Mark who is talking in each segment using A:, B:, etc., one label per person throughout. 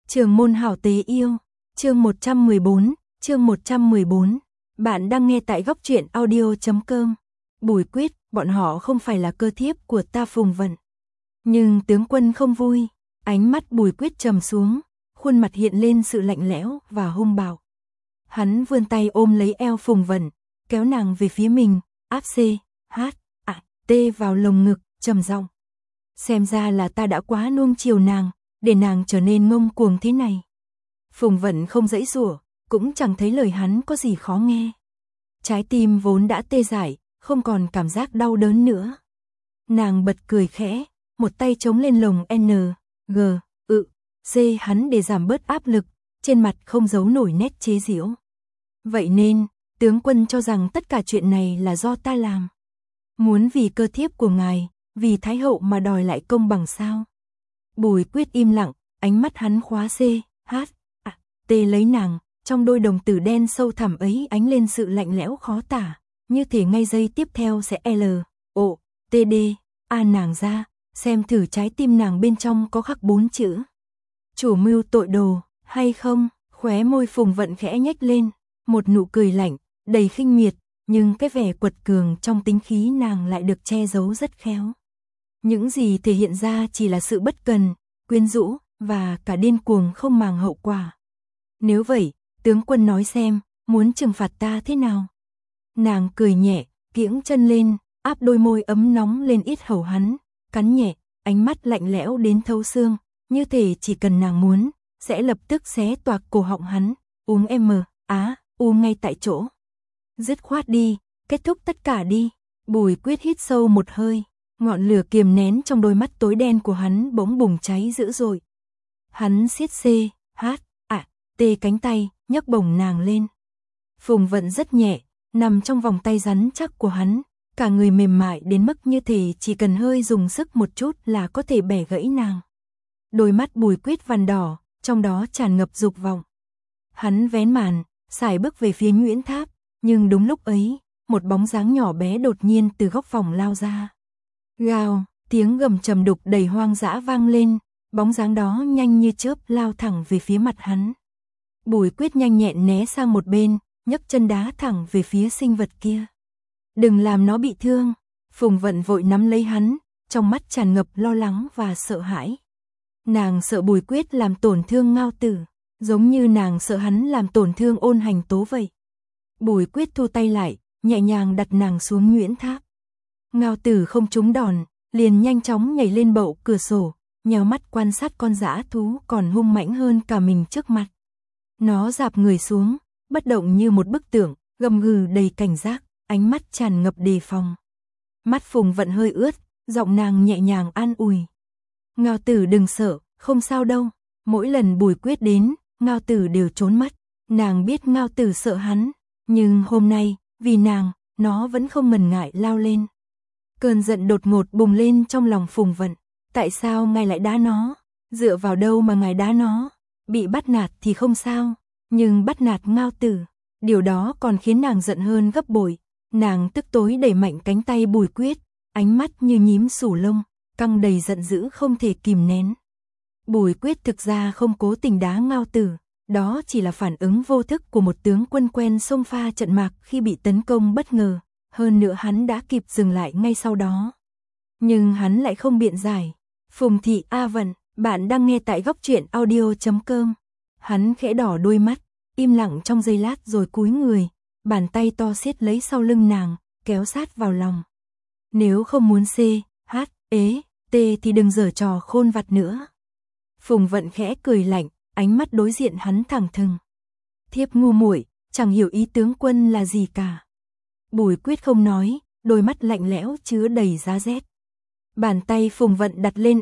A: Trường môn hảo tế yêu, chương 114, chương 114. Bạn đang nghe tại góc truyện audio.com. Bùi Quyết, bọn họ không phải là cơ thiếp của ta Phùng Vận. Nhưng tướng quân không vui, ánh mắt Bùi Quyết trầm xuống, khuôn mặt hiện lên sự lạnh lẽo và hung bạo. Hắn vươn tay ôm lấy eo Phùng Vận, kéo nàng về phía mình, áp t vào lồng ngực, trầm giọng. Xem ra là ta đã quá nuông chiều nàng, để nàng trở nên ngông cuồng thế này. Phùng Vận không giãy giụa, cũng chẳng thấy lời hắn có gì khó nghe. Trái tim vốn đã tê dại, không còn cảm giác đau đớn nữa. Nàng bật cười khẽ, một tay chống lên lồng C hắn để giảm bớt áp lực, trên mặt không giấu nổi nét chế giễu. Vậy nên, tướng quân cho rằng tất cả chuyện này là do ta làm. Muốn vì cơ thiếp của ngài, vì Thái hậu mà đòi lại công bằng sao? Bùi Quyết im lặng, ánh mắt hắn khóa T lấy nàng, trong đôi đồng tử đen sâu thẳm ấy ánh lên sự lạnh lẽo khó tả, như thể ngay giây tiếp theo sẽ nàng ra, xem thử trái tim nàng bên trong có khắc 4 chữ. Chủ mưu tội đồ, hay không? Khóe môi Phùng Vận khẽ nhếch lên, một nụ cười lạnh, đầy khinh miệt, nhưng cái vẻ quật cường trong tính khí nàng lại được che giấu rất khéo. Những gì thể hiện ra chỉ là sự bất cần, quyến rũ, và cả điên cuồng không màng hậu quả. Nếu vậy, tướng quân nói xem, muốn trừng phạt ta thế nào? Nàng cười nhẹ, kiễng chân lên, áp đôi môi ấm nóng lên yết hầu hắn, cắn nhẹ, ánh mắt lạnh lẽo đến thấu xương, như thể chỉ cần nàng muốn, sẽ lập tức xé toạc cổ họng hắn, ngay tại chỗ. Dứt khoát đi, kết thúc tất cả đi. Bùi Quyết hít sâu một hơi, ngọn lửa kiềm nén trong đôi mắt tối đen của hắn bỗng bùng cháy dữ dội. Hắn siết cánh tay, nhấc bổng nàng lên. Phùng Vận rất nhẹ, nằm trong vòng tay rắn chắc của hắn, cả người mềm mại đến mức như thể chỉ cần hơi dùng sức một chút là có thể bẻ gãy nàng. Đôi mắt Bùi Quyết vằn đỏ, trong đó tràn ngập dục vọng. Hắn vén màn, sải bước về phía Nguyễn Tháp, nhưng đúng lúc ấy, một bóng dáng nhỏ bé đột nhiên từ góc phòng lao ra. Gào, tiếng gầm trầm đục đầy hoang dã vang lên, bóng dáng đó nhanh như chớp lao thẳng về phía mặt hắn. Bùi Quyết nhanh nhẹn né sang một bên, nhấc chân đá thẳng về phía sinh vật kia. Đừng làm nó bị thương. Phùng Vận vội nắm lấy hắn, trong mắt tràn ngập lo lắng và sợ hãi. Nàng sợ Bùi Quyết làm tổn thương Ngao Tử, giống như nàng sợ hắn làm tổn thương Ôn Hành Tố vậy. Bùi Quyết thu tay lại, nhẹ nhàng đặt nàng xuống Nguyễn Tháp. Ngao Tử không trúng đòn, liền nhanh chóng nhảy lên bậu cửa sổ, nheo mắt quan sát con dã thú còn hung mãnh hơn cả mình trước mặt. Nó rạp người xuống, bất động như một bức tượng, gầm gừ đầy cảnh giác, ánh mắt tràn ngập đề phòng. Mắt Phùng Vận hơi ướt, giọng nàng nhẹ nhàng an ủi. Ngao Tử đừng sợ, không sao đâu. Mỗi lần Bùi Quyết đến, Ngao Tử đều trốn mất. Nàng biết Ngao Tử sợ hắn, nhưng hôm nay, vì nàng, nó vẫn không ngần ngại lao lên. Cơn giận đột ngột bùng lên trong lòng Phùng Vận. Tại sao ngài lại đá nó? Dựa vào đâu mà ngài đá nó? Bị bắt nạt thì không sao, nhưng bắt nạt Ngao Tử, điều đó còn khiến nàng giận hơn gấp bội. Nàng tức tối đẩy mạnh cánh tay Bùi Quyết, ánh mắt như nhím sủ lông, căng đầy giận dữ không thể kìm nén. Bùi Quyết thực ra không cố tình đá Ngao Tử, đó chỉ là phản ứng vô thức của một tướng quân quen xông pha trận mạc khi bị tấn công bất ngờ, hơn nữa hắn đã kịp dừng lại ngay sau đó. Nhưng hắn lại không biện giải. Phùng Thị A Vận, bạn đang nghe tại góc truyện audio.com. Hắn khẽ đỏ đôi mắt, im lặng trong giây lát rồi cúi người, bàn tay to siết lấy sau lưng nàng, kéo sát vào lòng. Nếu không muốn thì đừng giở trò khôn vặt nữa. Phùng Vận khẽ cười lạnh, ánh mắt đối diện hắn thẳng thừng. Thiếp ngu muội, chẳng hiểu ý tướng quân là gì cả. Bùi Quyết không nói, đôi mắt lạnh lẽo chứa đầy giá rét. Bàn tay Phùng Vận đặt lên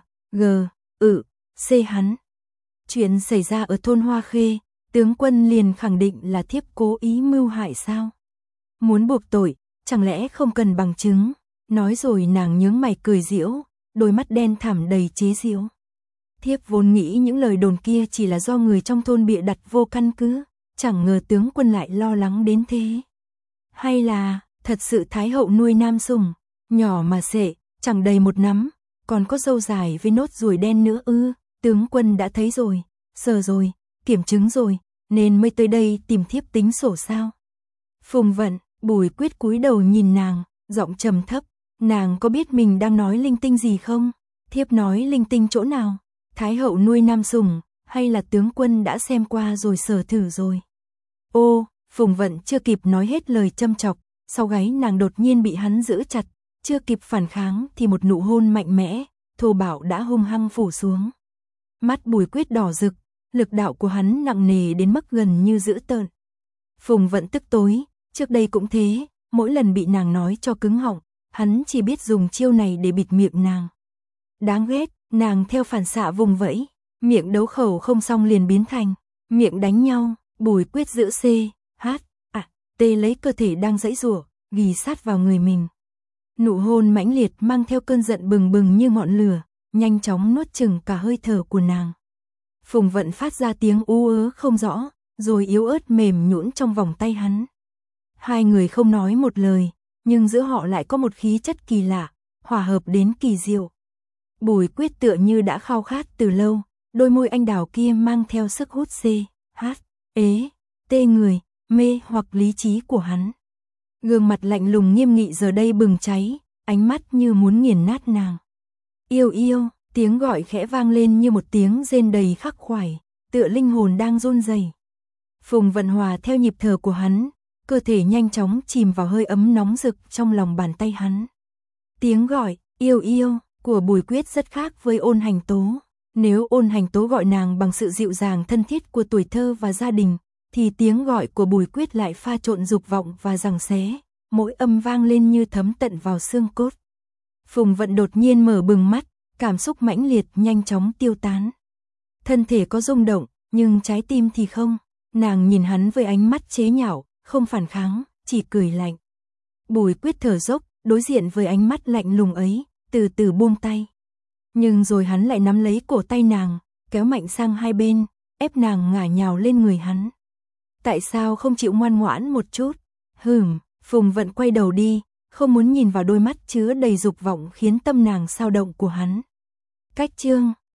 A: hắn. Chuyện xảy ra ở thôn Hoa Khê, tướng quân liền khẳng định là thiếp cố ý mưu hại sao? Muốn buộc tội, chẳng lẽ không cần bằng chứng? Nói rồi nàng nhướng mày cười giễu, đôi mắt đen thẳm đầy chế giễu. Thiếp vốn nghĩ những lời đồn kia chỉ là do người trong thôn bịa đặt vô căn cứ, chẳng ngờ tướng quân lại lo lắng đến thế. Hay là, thật sự Thái hậu nuôi nam sủng, nhỏ mà xệ, chẳng đầy một nắm, còn có râu dài với nốt ruồi đen nữa ư? Tướng quân đã thấy rồi, Sờ rồi, kiểm chứng rồi, nên mới tới đây tìm thiếp tính sổ sao? Phùng Vận, Bùi Quyết cúi đầu nhìn nàng, giọng trầm thấp, nàng có biết mình đang nói linh tinh gì không? Thiếp nói linh tinh chỗ nào? Thái hậu nuôi nam sủng, hay là tướng quân đã xem qua rồi sờ thử rồi? Ô, Phùng Vận chưa kịp nói hết lời châm chọc, sau gáy nàng đột nhiên bị hắn giữ chặt, chưa kịp phản kháng thì một nụ hôn mạnh mẽ, thô bạo đã hung hăng phủ xuống. Mắt Bùi Quyết đỏ rực, lực đạo của hắn nặng nề đến mức gần như dữ tợn. Phùng Vận tức tối, trước đây cũng thế, mỗi lần bị nàng nói cho cứng họng, hắn chỉ biết dùng chiêu này để bịt miệng nàng. Đáng ghét, nàng theo phản xạ vùng vẫy, miệng đấu khẩu không xong liền biến thành miệng đánh nhau. Bùi Quyết giữ C, H, T lấy cơ thể đang giãy giụa, ghì sát vào người mình. Nụ hôn mãnh liệt mang theo cơn giận bừng bừng như ngọn lửa, nhanh chóng nuốt chửng cả hơi thở của nàng. Phùng Vận phát ra tiếng ú ớ không rõ, rồi yếu ớt mềm nhũn trong vòng tay hắn. Hai người không nói một lời, nhưng giữa họ lại có một khí chất kỳ lạ, hòa hợp đến kỳ diệu. Bùi Quyết tựa như đã khao khát từ lâu, đôi môi anh đào kia mang theo sức hút C, H, T người, mê hoặc lý trí của hắn. Gương mặt lạnh lùng nghiêm nghị giờ đây bừng cháy, ánh mắt như muốn nghiền nát nàng. Yêu yêu, tiếng gọi khẽ vang lên như một tiếng rên đầy khắc khoải, tựa linh hồn đang run rẩy. Phùng Vận hòa theo nhịp thở của hắn, cơ thể nhanh chóng chìm vào hơi ấm nóng rực trong lòng bàn tay hắn. Tiếng gọi, yêu yêu, của Bùi Quyết rất khác với Ôn Hành Tố. Nếu Ôn Hành Tố gọi nàng bằng sự dịu dàng thân thiết của tuổi thơ và gia đình, thì tiếng gọi của Bùi Quyết lại pha trộn dục vọng và giằng xé, mỗi âm vang lên như thấm tận vào xương cốt. Phùng Vận đột nhiên mở bừng mắt, cảm xúc mãnh liệt nhanh chóng tiêu tán. Thân thể có rung động, nhưng trái tim thì không. Nàng nhìn hắn với ánh mắt chế nhạo, không phản kháng, chỉ cười lạnh. Bùi Quyết thở dốc, đối diện với ánh mắt lạnh lùng ấy, từ từ buông tay. Nhưng rồi hắn lại nắm lấy cổ tay nàng, kéo mạnh sang hai bên, ép nàng ngả nhào lên người hắn. Tại sao không chịu ngoan ngoãn một chút? Phùng Vận quay đầu đi, không muốn nhìn vào đôi mắt chứa đầy dục vọng khiến tâm nàng xao động của hắn. Cách chương